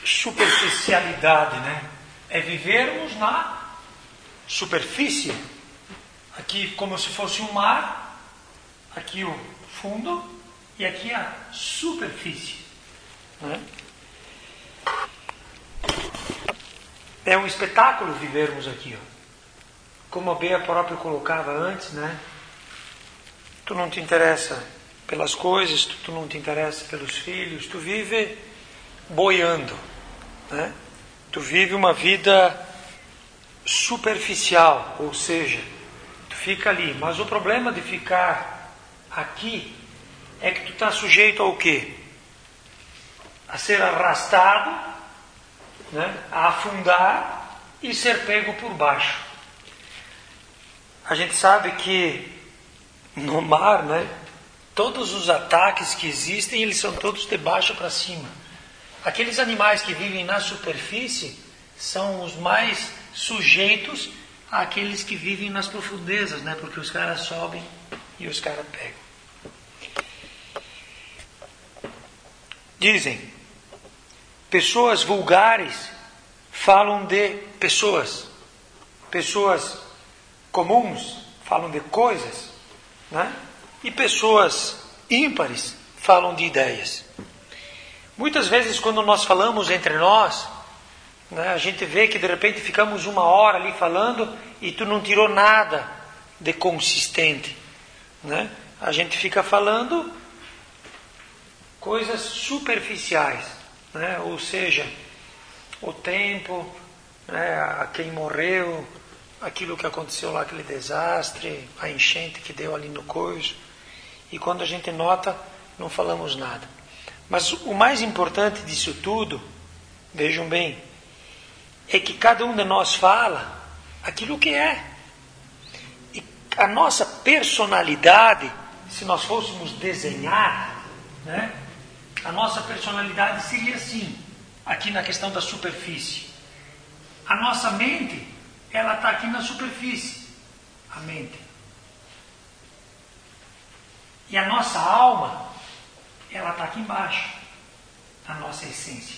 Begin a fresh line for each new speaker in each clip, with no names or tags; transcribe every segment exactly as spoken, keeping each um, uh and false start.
superficialidade, né? É vivermos na superfície. Aqui como se fosse um mar, aqui o fundo e aqui a superfície, né? É um espetáculo vivermos aqui, ó. Como a Bea próprio colocava antes, né? Tu não te interessa pelas coisas, tu, tu não te interessa pelos filhos, tu vive boiando, né? Tu vive uma vida superficial, ou seja, tu fica ali. Mas o problema de ficar aqui é que tu está sujeito ao quê? A ser arrastado, né? A afundar e ser pego por baixo. A gente sabe que no mar, né, todos os ataques que existem, eles são todos de baixo para cima. Aqueles animais que vivem na superfície são os mais sujeitos àqueles que vivem nas profundezas, né, porque os caras sobem e os caras pegam. Dizem, pessoas vulgares falam de pessoas, pessoas comuns falam de coisas, né? E pessoas ímpares falam de ideias. Muitas vezes quando nós falamos entre nós, né, a gente vê que de repente ficamos uma hora ali falando e tu não tirou nada de consistente, né? A gente fica falando coisas superficiais, né? Ou seja, o tempo, né, a quem morreu, aquilo que aconteceu lá, aquele desastre, a enchente que deu ali no coiso. E quando a gente nota, não falamos nada. Mas o mais importante disso tudo, vejam bem, é que cada um de nós fala aquilo que é. E a nossa personalidade, se nós fôssemos desenhar, né, a nossa personalidade seria assim, aqui na questão da superfície. A nossa mente, ela está aqui na superfície, a mente. E a nossa alma, ela está aqui embaixo, a nossa essência.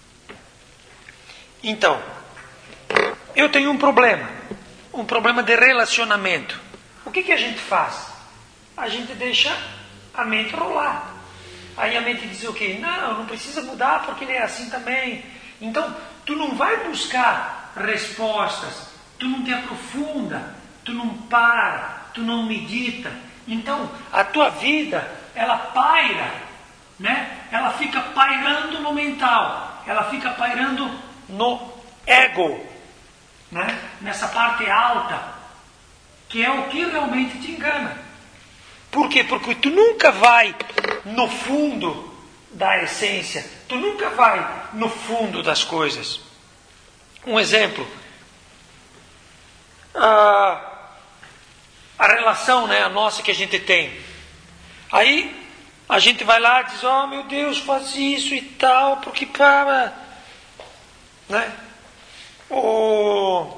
Então, eu tenho um problema, um problema de relacionamento. O que que a gente faz? A gente deixa a mente rolar. Aí a mente diz o quê? Não, não precisa mudar porque ele é assim também. Então, tu não vai buscar respostas, tu não te aprofunda, tu não para, tu não medita. Então, a tua vida, ela paira, né? Ela fica pairando no mental, ela fica pairando no ego, né? Nessa parte alta, que é o que realmente te engana. Por quê? Porque tu nunca vai no fundo da essência, tu nunca vai no fundo das coisas. Um exemplo, a, a relação, né, a nossa que a gente tem. Aí a gente vai lá e diz, oh meu Deus, faz isso e tal, porque para, né? O,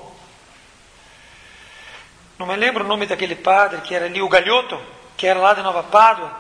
não me lembro o nome daquele padre que era ali, o Galhoto, que era lá de Nova Pádua.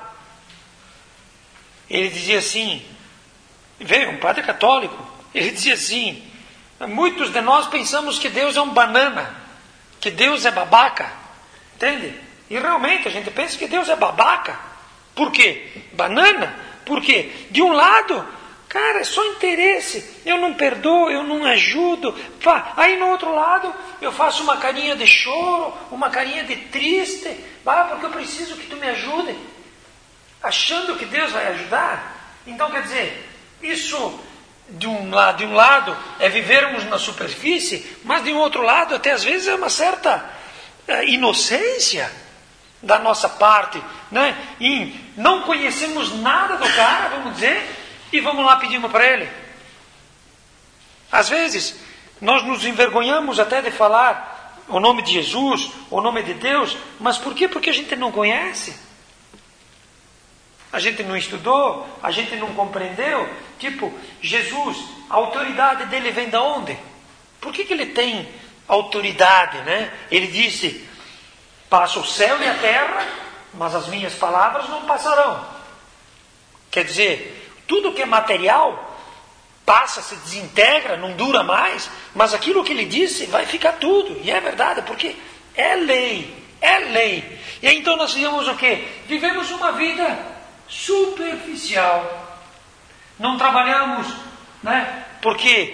Ele dizia assim, veio um padre católico, ele dizia assim, muitos de nós pensamos que Deus é um banana, que Deus é babaca, entende? E realmente a gente pensa que Deus é babaca. Por quê? Banana? Por quê? De um lado, cara, é só interesse, eu não perdoo, eu não ajudo. Aí no outro lado, eu faço uma carinha de choro, uma carinha de triste, ah, porque eu preciso que tu me ajude, achando que Deus vai ajudar. Então quer dizer, isso de um lado, de um lado é vivermos na superfície, mas de um outro lado até às vezes é uma certa é, inocência da nossa parte, né? E não conhecemos nada do cara, vamos dizer, e vamos lá pedimos para ele. Às vezes nós nos envergonhamos até de falar o nome de Jesus, o nome de Deus, mas por quê? Porque a gente não conhece. A gente não estudou, a gente não compreendeu. Tipo, Jesus, a autoridade dele vem de onde? Por que que ele tem autoridade, né? Ele disse, passa o céu e a terra, mas as minhas palavras não passarão. Quer dizer, tudo que é material passa, se desintegra, não dura mais, mas aquilo que ele disse vai ficar tudo. E é verdade, porque é lei, é lei. E aí, então nós vivemos o quê? Vivemos uma vida superficial. Não trabalhamos, né? Porque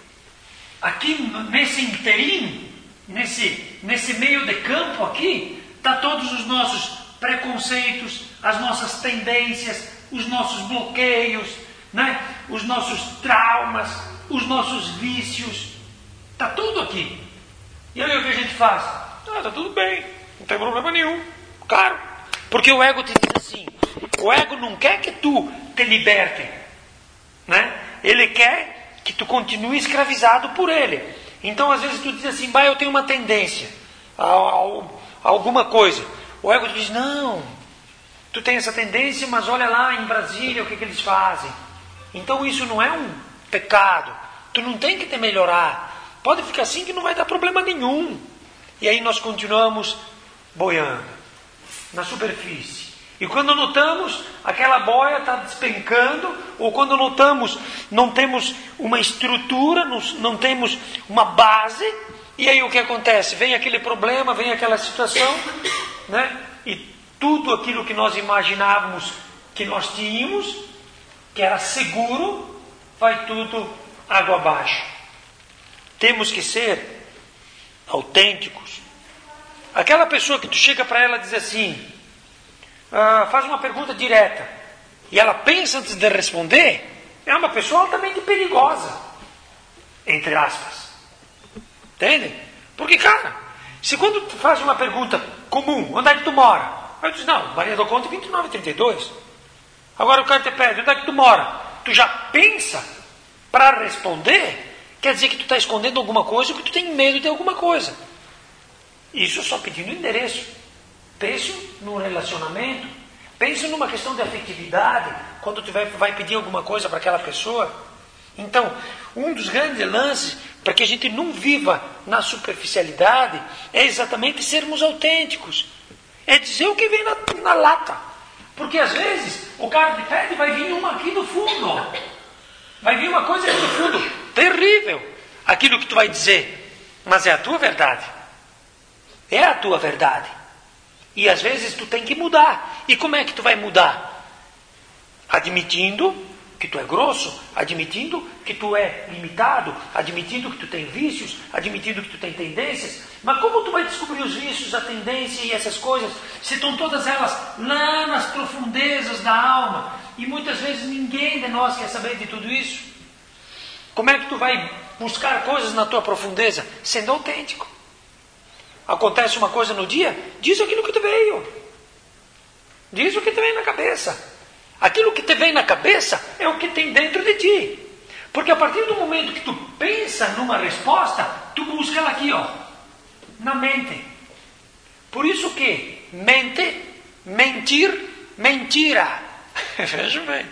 aqui nesse interim, nesse, nesse meio de campo aqui, está todos os nossos preconceitos, as nossas tendências, os nossos bloqueios, né? Os nossos traumas, os nossos vícios. Está tudo aqui. E aí o que a gente faz? Ah, está tudo bem, não tem problema nenhum. Claro, porque o ego te diz assim, o ego não quer que tu te liberte, né? Ele quer que tu continue escravizado por ele. Então às vezes tu diz assim, bah, eu tenho uma tendência a, a, a alguma coisa. O ego te diz, não, tu tem essa tendência, mas olha lá em Brasília o que, que eles fazem. Então isso não é um pecado, tu não tem que te melhorar, pode ficar assim que não vai dar problema nenhum. E aí nós continuamos boiando na superfície. E quando notamos, aquela boia está despencando, ou quando notamos, não temos uma estrutura, não, não temos uma base, e aí o que acontece? Vem aquele problema, vem aquela situação, né? E tudo aquilo que nós imaginávamos que nós tínhamos, que era seguro, vai tudo água abaixo. Temos que ser autênticos. Aquela pessoa que tu chega para ela e diz assim, ah, faz uma pergunta direta, e ela pensa antes de responder, é uma pessoa altamente perigosa, entre aspas. Entende? Porque, cara, se quando tu faz uma pergunta comum, onde é que tu mora? Aí tu diz, não, Maria do Conde vinte e nove, trinta e dois. Agora o cara te pede, onde é que tu mora? Tu já pensa para responder, quer dizer que tu está escondendo alguma coisa ou que tu tem medo de alguma coisa. Isso só pedindo endereço. Pense no relacionamento, pense numa questão de afetividade, quando tu vai, vai pedir alguma coisa para aquela pessoa. Então, um dos grandes lances para que a gente não viva na superficialidade é exatamente sermos autênticos. É dizer o que vem na, na lata. Porque às vezes o cara te pede e vai vir uma aqui do fundo. Ó. Vai vir uma coisa aqui do fundo. Terrível. Aquilo que tu vai dizer. Mas é a tua verdade. É a tua verdade. E às vezes tu tem que mudar. E como é que tu vai mudar? Admitindo que tu é grosso, admitindo que tu é limitado, admitindo que tu tem vícios, admitindo que tu tem tendências. Mas como tu vai descobrir os vícios, a tendência e essas coisas, se estão todas elas lá nas profundezas da alma? E muitas vezes ninguém de nós quer saber de tudo isso. Como é que tu vai buscar coisas na tua profundeza? Sendo autêntico. Acontece uma coisa no dia, diz aquilo que te veio. Diz o que te vem na cabeça. Aquilo que te vem na cabeça é o que tem dentro de ti. Porque a partir do momento que tu pensa numa resposta, tu busca ela aqui, ó, na mente. Por isso que mente, mentir, mentira. Veja bem.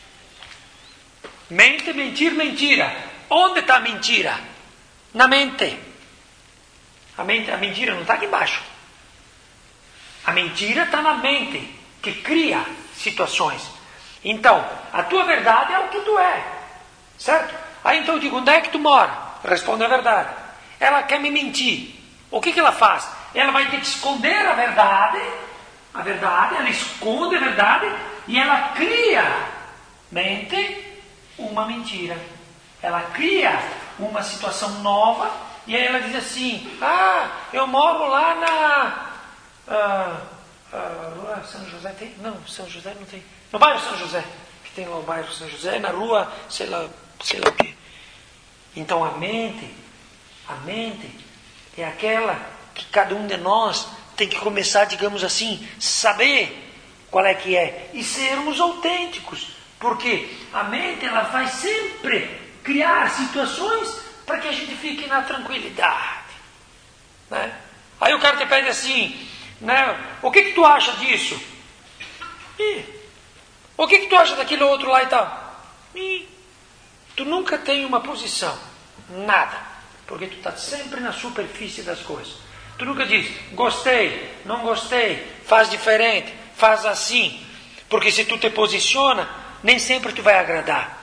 Mente, mentir, mentira. Onde está a mentira? Na mente. A, mente, a mentira não está aqui embaixo. A mentira está na mente, que cria situações. Então, a tua verdade é o que tu é. Certo? Aí então eu digo, onde é que tu mora? Responde a verdade. Ela quer me mentir. O que, que ela faz? Ela vai ter que esconder a verdade. A verdade, ela esconde a verdade e ela cria, mente, uma mentira. Ela cria uma situação nova e aí ela diz assim, ah, eu moro lá na... Ah, ah, rua São José tem? Não, São José não tem. No bairro São José, que tem lá o bairro São José, na rua, sei lá, sei lá o quê. Então a mente, a mente é aquela que cada um de nós tem que começar, digamos assim, saber qual é que é e sermos autênticos, porque a mente ela vai sempre criar situações para que a gente fique na tranquilidade, né? Aí o cara te pede assim, né? O que que tu acha disso? Ih, o que que tu acha daquele outro lá e tal? Ih, tu nunca tem uma posição, nada, porque tu está sempre na superfície das coisas. Tu nunca diz, gostei, não gostei, faz diferente, faz assim. Porque se tu te posiciona, nem sempre tu vai agradar.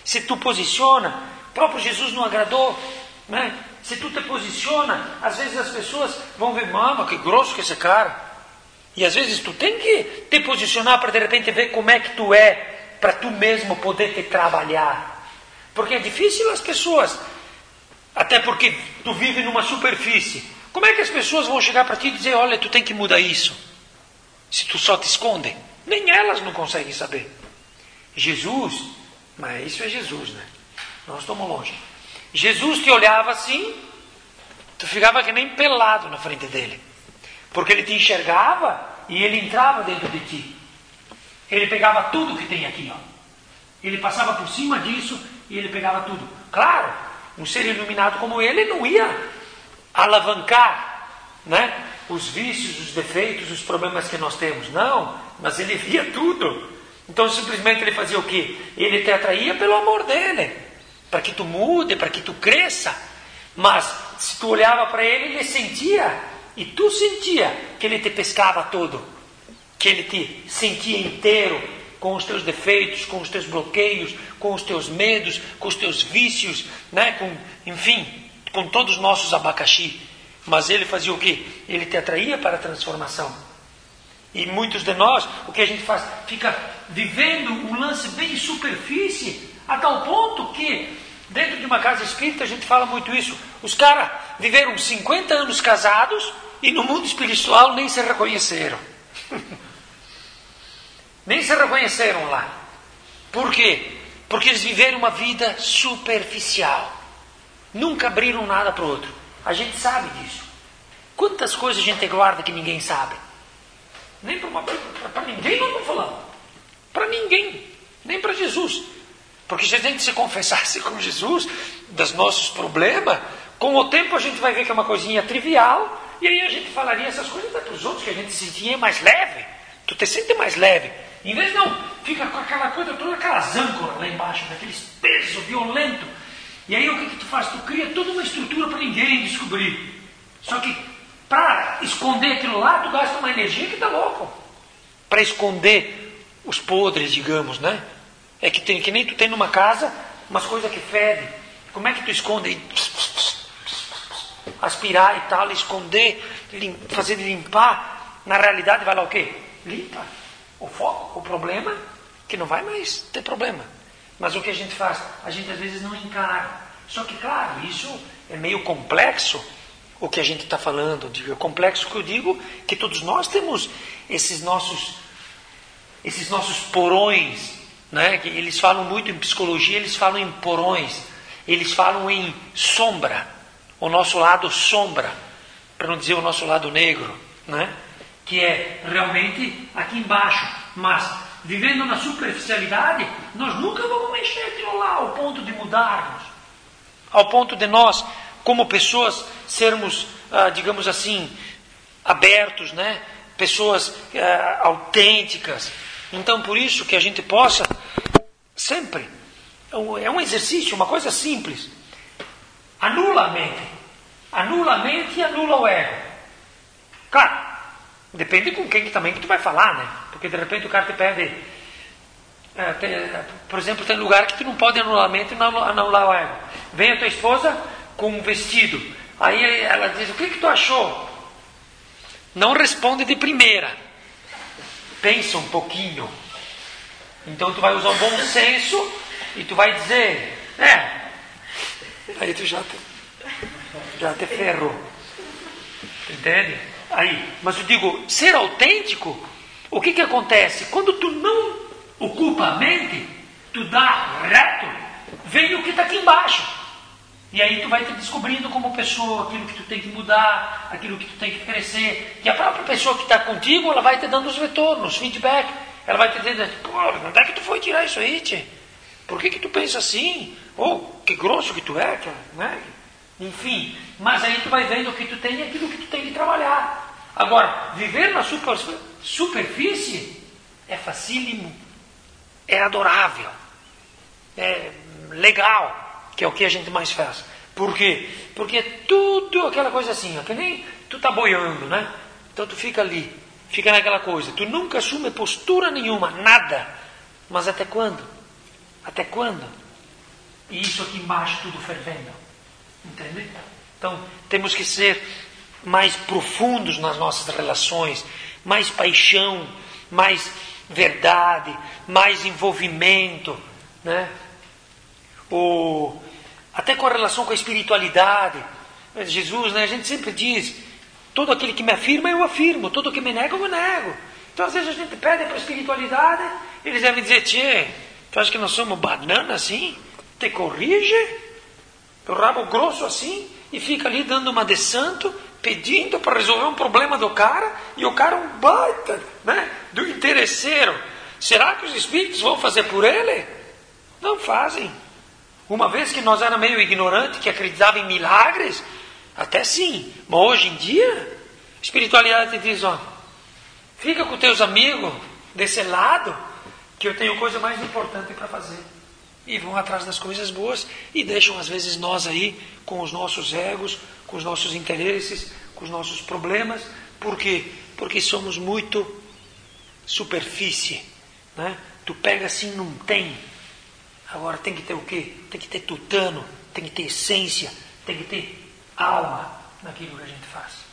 se tu posiciona, o próprio Jesus não agradou, né? Se tu te posiciona, às vezes as pessoas vão ver, mano, que grosso que esse cara. E às vezes tu tem que te posicionar para de repente ver como é que tu é, para tu mesmo poder te trabalhar. Porque é difícil as pessoas, até porque tu vive numa superfície. Como é que as pessoas vão chegar para ti e dizer, olha, tu tem que mudar isso? Se tu só te esconde. Nem elas não conseguem saber. Jesus, mas isso é Jesus, né? Nós estamos longe. Jesus te olhava assim, tu ficava que nem pelado na frente dele. Porque ele te enxergava e ele entrava dentro de ti. Ele pegava tudo que tem aqui, ó. Ele passava por cima disso e ele pegava tudo. Claro, um ser iluminado como ele não ia alavancar, né, os vícios, os defeitos, os problemas que nós temos. Não, mas ele via tudo. Então simplesmente ele fazia o quê? Ele te atraía pelo amor dele, para que tu mude, para que tu cresça. Mas se tu olhava para ele, ele sentia, e tu sentia que ele te pescava todo, que ele te sentia inteiro, com os teus defeitos, com os teus bloqueios, com os teus medos, com os teus vícios, né? com, enfim, com todos os nossos abacaxi. Mas ele fazia o quê? Ele te atraía para a transformação. E muitos de nós, o que a gente faz? Fica vivendo um lance bem superfície, a tal ponto que, dentro de uma casa espírita, a gente fala muito isso. Os caras viveram cinquenta anos casados e no mundo espiritual nem se reconheceram. Nem se reconheceram lá. Por quê? Porque eles viveram uma vida superficial. Nunca abriram nada para o outro. A gente sabe disso. Quantas coisas a gente guarda que ninguém sabe? Nem para ninguém nós não falamos. Para ninguém. Nem para Jesus. Porque se a gente se confessasse com Jesus dos nossos problemas, com o tempo a gente vai ver que é uma coisinha trivial, e aí a gente falaria essas coisas para os outros, que a gente se sentia mais leve. Tu te sente mais leve. Em vez de não, fica com aquela coisa toda, aquelas âncoras lá embaixo, daqueles pesos violentos. E aí o que, que tu faz? Tu cria toda uma estrutura para ninguém descobrir. Só que para esconder aquilo lá, tu gasta uma energia que tá louco. Para esconder os podres, digamos, né? É que, tem, que nem tu tem numa casa umas coisas que fedem. Como é que tu esconde? Aspirar e tal, esconder, lim, fazer de limpar. Na realidade vai lá o quê? Limpa o foco, o problema, que não vai mais ter problema. Mas o que a gente faz? A gente às vezes não encara. Só que, claro, isso é meio complexo, o que a gente está falando. Digo, é complexo que eu digo que todos nós temos esses nossos, esses nossos porões, né? Que eles falam muito em psicologia, eles falam em porões, eles falam em sombra, o nosso lado sombra, para não dizer o nosso lado negro, né? Que é realmente aqui embaixo. Mas vivendo na superficialidade, nós nunca vamos mexer aquilo lá ao ponto de mudarmos, ao ponto de nós, como pessoas, sermos, ah, digamos assim, abertos, né? Pessoas ah, autênticas. Então, por isso que a gente possa sempre, é um exercício, uma coisa simples. Anula a mente. Anula a mente e anula o ego. Claro, depende com quem que também que tu vai falar, né? Porque de repente o cara te pede, é, tem, por exemplo, tem lugar que tu não pode anular a mente e não anular o ego. Vem a tua esposa com um vestido, aí ela diz, o que que tu achou? Não responde de primeira, pensa um pouquinho. Então tu vai usar o bom senso e tu vai dizer, é, aí tu já te, já te ferrou, entende? Aí, mas eu digo, ser autêntico, o que que acontece? Quando tu não ocupa a mente, tu dá reto, vem o que está aqui embaixo. E aí tu vai te descobrindo como pessoa, aquilo que tu tem que mudar, aquilo que tu tem que crescer. E a própria pessoa que está contigo, ela vai te dando os retornos, feedback. Ela vai te dizendo, pô, onde é que tu foi tirar isso aí, tchê? Por que que tu pensa assim? Ou, oh, que grosso que tu é, cara, né? Enfim, mas aí tu vai vendo o que tu tem e aquilo que tu tem que trabalhar. Agora, viver na super, superfície é facílimo, é adorável, é legal, que é o que a gente mais faz. Por quê? Porque é tudo aquela coisa assim, ó, que nem tu tá boiando, né? Então tu fica ali, fica naquela coisa, tu nunca assume postura nenhuma, nada. Mas até quando? Até quando? e isso aqui embaixo tudo fervendo. Entende? Então, temos que ser mais profundos nas nossas relações, mais paixão, mais verdade, mais envolvimento, né? O, até com a relação com a espiritualidade. Jesus, né, a gente sempre diz, todo aquele que me afirma, eu afirmo, todo que me nega, eu nego. Então, às vezes a gente pede para a espiritualidade, eles devem dizer, tchê, tu acha que nós somos banana assim? Te corrige? O rabo grosso assim? E fica ali dando uma de santo, pedindo para resolver um problema do cara, e o cara é um baita, né, do interesseiro. Será que os espíritos vão fazer por ele? Não fazem. Uma vez que nós éramos meio ignorantes, que acreditavam em milagres, até sim. Mas hoje em dia, a espiritualidade te diz, ó, fica com teus amigos desse lado, que eu tenho coisa mais importante para fazer. E vão atrás das coisas boas e deixam às vezes nós aí com os nossos egos, com os nossos interesses, com os nossos problemas. Por quê? Porque somos muito superfície, né? Tu pega assim, não tem. Agora tem que ter o quê? Tem que ter tutano, tem que ter essência, tem que ter alma naquilo que a gente faz.